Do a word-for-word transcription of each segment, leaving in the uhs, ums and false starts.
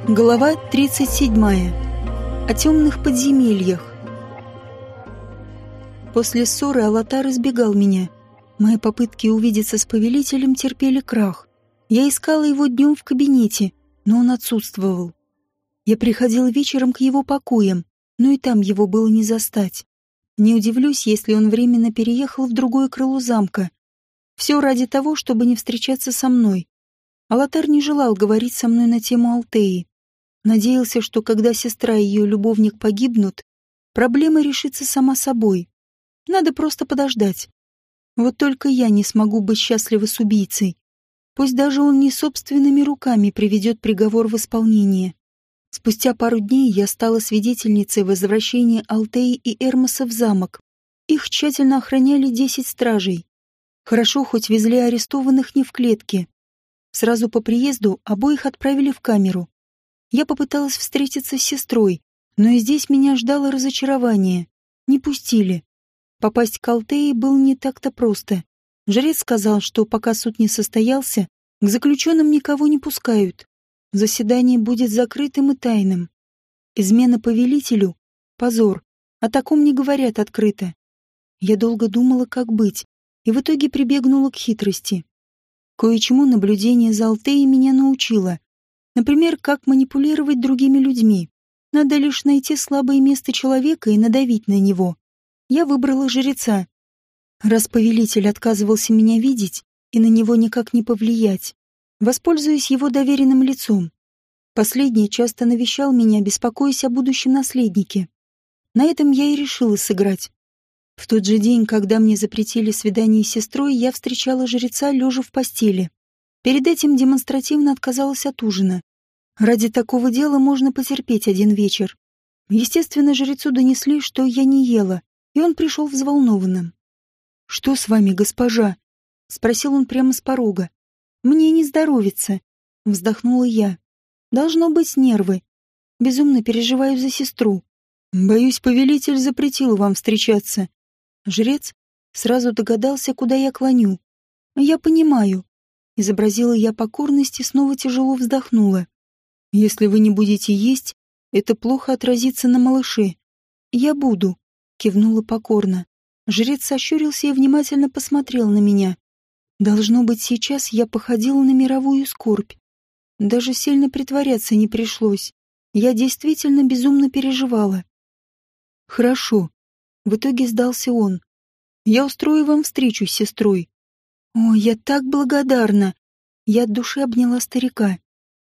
Глава тридцать седьмая. О темных подземельях. После ссоры Алатар избегал меня. Мои попытки увидеться с повелителем терпели крах. Я искала его днем в кабинете, но он отсутствовал. Я приходила вечером к его покоям, но и там его было не застать. Не удивлюсь, если он временно переехал в другое крыло замка. Все ради того, чтобы не встречаться со мной. Алатар не желал говорить со мной на тему Алтеи. Надеялся, что когда сестра и ее любовник погибнут, проблема решится сама собой. Надо просто подождать. Вот только я не смогу быть счастлива с убийцей. Пусть даже он не собственными руками приведет приговор в исполнение. Спустя пару дней я стала свидетельницей возвращения Алтеи и Эрмоса в замок. Их тщательно охраняли десять стражей. Хорошо, хоть везли арестованных не в клетке. Сразу по приезду обоих отправили в камеру. Я попыталась встретиться с сестрой, но и здесь меня ждало разочарование. Не пустили. Попасть к Алтее было не так-то просто. Жрец сказал, что пока суд не состоялся, к заключенным никого не пускают. Заседание будет закрытым и тайным. Измена повелителю — позор. О таком не говорят открыто. Я долго думала, как быть, и в итоге прибегнула к хитрости. Кое-чему наблюдение за Алтеей меня научило. Например, как манипулировать другими людьми. Надо лишь найти слабое место человека и надавить на него. Я выбрала жреца. Раз повелитель отказывался меня видеть и на него никак не повлиять, воспользуюсь его доверенным лицом. Последний часто навещал меня, беспокоясь о будущем наследнике. На этом я и решила сыграть. В тот же день, когда мне запретили свидание с сестрой, я встречала жреца, лежа в постели. Перед этим демонстративно отказалась от ужина. Ради такого дела можно потерпеть один вечер. Естественно, жрецу донесли, что я не ела, и он пришел взволнованным. «Что с вами, госпожа?» — спросил он прямо с порога. «Мне не здоровится», — вздохнула я. «Должно быть нервы. Безумно переживаю за сестру». «Боюсь, повелитель запретил вам встречаться». Жрец сразу догадался, куда я клоню. «Я понимаю», — изобразила я покорность и снова тяжело вздохнула. «Если вы не будете есть, это плохо отразится на малыше». «Я буду», — кивнула покорно. Жрец сощурился и внимательно посмотрел на меня. Должно быть, сейчас я походила на мировую скорбь. Даже сильно притворяться не пришлось. Я действительно безумно переживала. «Хорошо», — в итоге сдался он. «Я устрою вам встречу с сестрой». «О, я так благодарна!» Я от души обняла старика.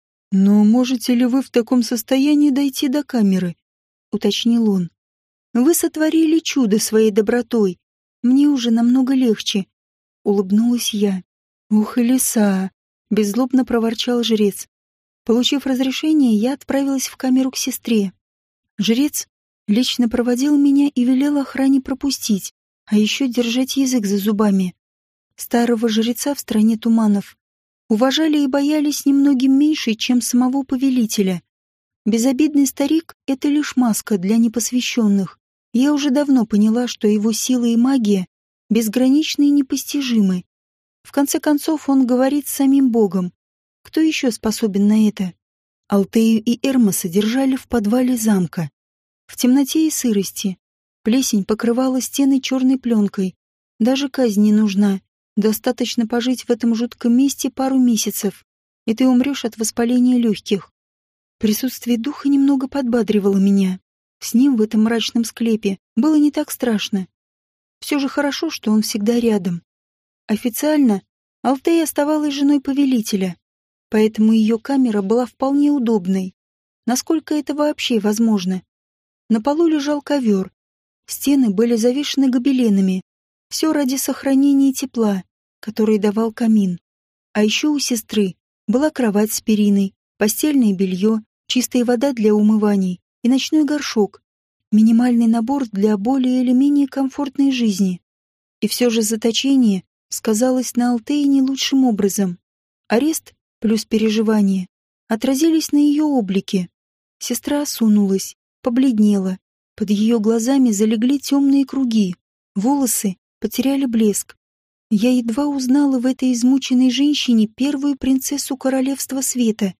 «Но можете ли вы в таком состоянии дойти до камеры?» — уточнил он. «Вы сотворили чудо своей добротой. Мне уже намного легче», — улыбнулась я. «Ух, и лиса!» — беззлобно проворчал жрец. Получив разрешение, я отправилась в камеру к сестре. Жрец лично проводил меня и велел охране пропустить, а еще держать язык за зубами. Старого жреца в стране туманов уважали и боялись немногим меньше, чем самого повелителя. Безобидный старик — это лишь маска для непосвященных. Я уже давно поняла, что его сила и магия безграничны и непостижимы. В конце концов, он говорит с самим Богом. Кто еще способен на это? Алтею и Эрмоса держали в подвале замка. В темноте и сырости. Плесень покрывала стены черной пленкой. Даже казнь не нужна. Достаточно пожить в этом жутком месте пару месяцев, и ты умрешь от воспаления легких. Присутствие духа немного подбадривало меня. С ним в этом мрачном склепе было не так страшно. Все же хорошо, что он всегда рядом. Официально Алтея оставалась женой повелителя, поэтому ее камера была вполне удобной. Насколько это вообще возможно? На полу лежал ковер. Стены были завешены гобеленами. Все ради сохранения тепла, который давал камин. А еще у сестры была кровать с периной, постельное белье, чистая вода для умываний и ночной горшок. Минимальный набор для более или менее комфортной жизни. И все же заточение сказалось на Алтее не лучшим образом. Арест плюс переживания отразились на ее облике. Сестра осунулась, побледнела. Под ее глазами залегли темные круги. Волосы потеряли блеск. Я едва узнала в этой измученной женщине первую принцессу королевства света.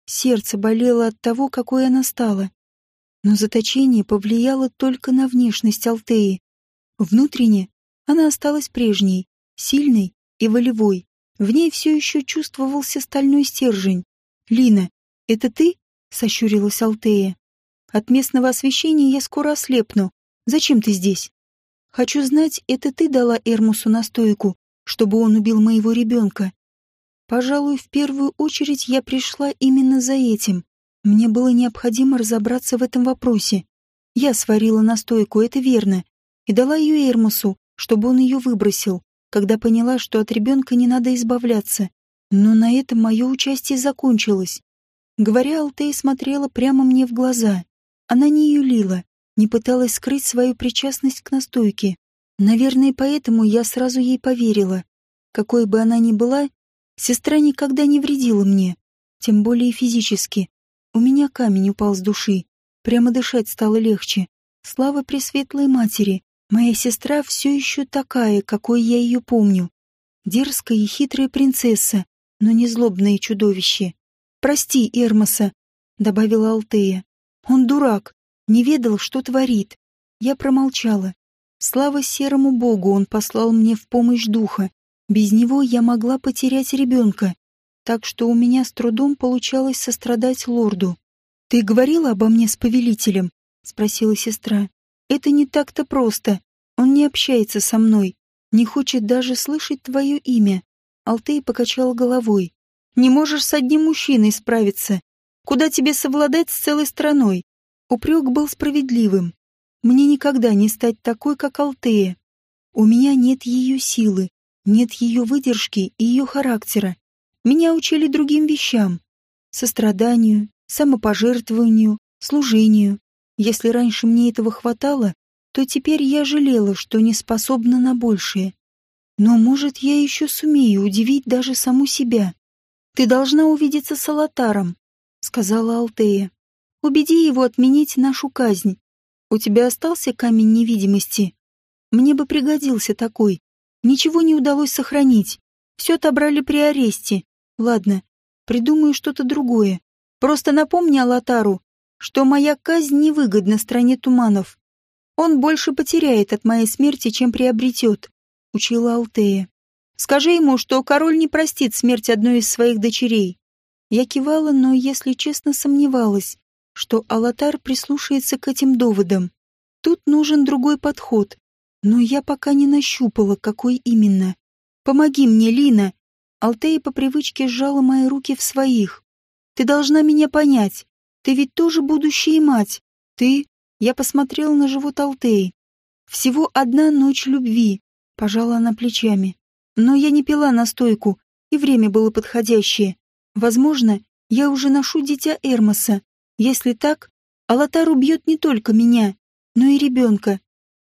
Сердце болело от того, какой она стала. Но заточение повлияло только на внешность Алтеи. Внутренне она осталась прежней, сильной и волевой. В ней все еще чувствовался стальной стержень. «Лина, это ты?» — сощурилась Алтея. «От местного освещения я скоро ослепну. Зачем ты здесь?» «Хочу знать, это ты дала Эрмусу настойку, чтобы он убил моего ребенка?» Пожалуй, в первую очередь я пришла именно за этим. Мне было необходимо разобраться в этом вопросе. Я сварила настойку, это верно, и дала ее Эрмусу, чтобы он ее выбросил, когда поняла, что от ребенка не надо избавляться. Но на этом мое участие закончилось. Говоря, Алтея смотрела прямо мне в глаза. Она не юлила, не пыталась скрыть свою причастность к настойке. Наверное, поэтому я сразу ей поверила. Какой бы она ни была, сестра никогда не вредила мне, тем более физически. У меня камень упал с души, прямо дышать стало легче. Слава Пресветлой Матери, моя сестра все еще такая, какой я ее помню. Дерзкая и хитрая принцесса, но не злобное чудовище. «Прости, Эрмоса», — добавила Алтея. «Он дурак, не ведал, что творит». Я промолчала. Слава серому богу, он послал мне в помощь духа. Без него я могла потерять ребенка, так что у меня с трудом получалось сострадать лорду. «Ты говорила обо мне с повелителем?» — спросила сестра. «Это не так-то просто. Он не общается со мной, не хочет даже слышать твое имя». Алтея покачала головой. «Не можешь с одним мужчиной справиться. Куда тебе совладать с целой страной?» Упрек был справедливым. Мне никогда не стать такой, как Алтея. У меня нет ее силы, нет ее выдержки и ее характера. Меня учили другим вещам. Состраданию, самопожертвованию, служению. Если раньше мне этого хватало, то теперь я жалела, что не способна на большее. Но, может, я еще сумею удивить даже саму себя. «Ты должна увидеться с Алатаром», — сказала Алтея. «Убеди его отменить нашу казнь. У тебя остался камень невидимости? Мне бы пригодился такой. Ничего не удалось сохранить. Все отобрали при аресте. Ладно, придумаю что-то другое. Просто напомни Алатару, что моя казнь невыгодна стране туманов. Он больше потеряет от моей смерти, чем приобретет», — учила Алтея. «Скажи ему, что король не простит смерть одной из своих дочерей». Я кивала, но, если честно, сомневалась, что Алатар прислушается к этим доводам. Тут нужен другой подход, но я пока не нащупала, какой именно. «Помоги мне, Лина!» Алтея по привычке сжала мои руки в своих. «Ты должна меня понять. Ты ведь тоже будущая мать. Ты...» Я посмотрела на живот Алтеи. «Всего одна ночь любви», — пожала она плечами. «Но я не пила настойку, и время было подходящее. Возможно, я уже ношу дитя Эрмоса. Если так, Алатар убьет не только меня, но и ребенка».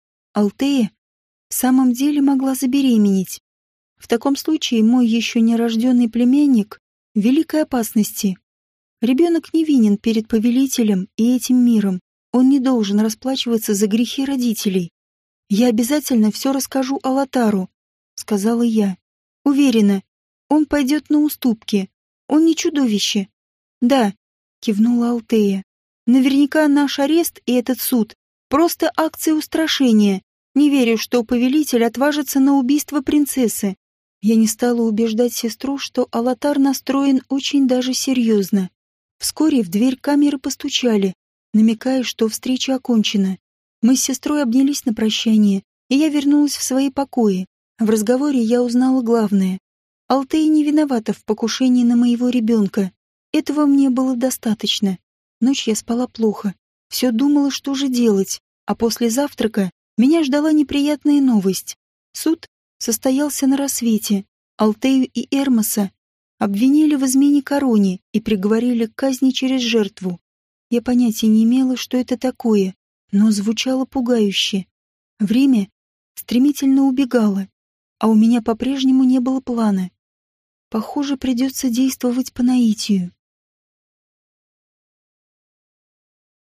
Алтея в самом деле могла забеременеть. В таком случае мой еще нерожденный племянник в великой опасности. Ребенок невинен перед повелителем и этим миром. Он не должен расплачиваться за грехи родителей. «Я обязательно все расскажу Алатару», — сказала я. «Уверена, он пойдет на уступки. Он не чудовище». «Да», — кивнула Алтея. «Наверняка наш арест и этот суд — просто акция устрашения. Не верю, что повелитель отважится на убийство принцессы». Я не стала убеждать сестру, что Алатар настроен очень даже серьезно. Вскоре в дверь камеры постучали, намекая, что встреча окончена. Мы с сестрой обнялись на прощание, и я вернулась в свои покои. В разговоре я узнала главное. Алтея не виновата в покушении на моего ребенка. Этого мне было достаточно. Ночь я спала плохо. Все думала, что же делать. А после завтрака меня ждала неприятная новость. Суд состоялся на рассвете. Алтею и Эрмоса обвинили в измене короне и приговорили к казни через жертву. Я понятия не имела, что это такое, но звучало пугающе. Время стремительно убегало, а у меня по-прежнему не было плана. Похоже, придется действовать по наитию.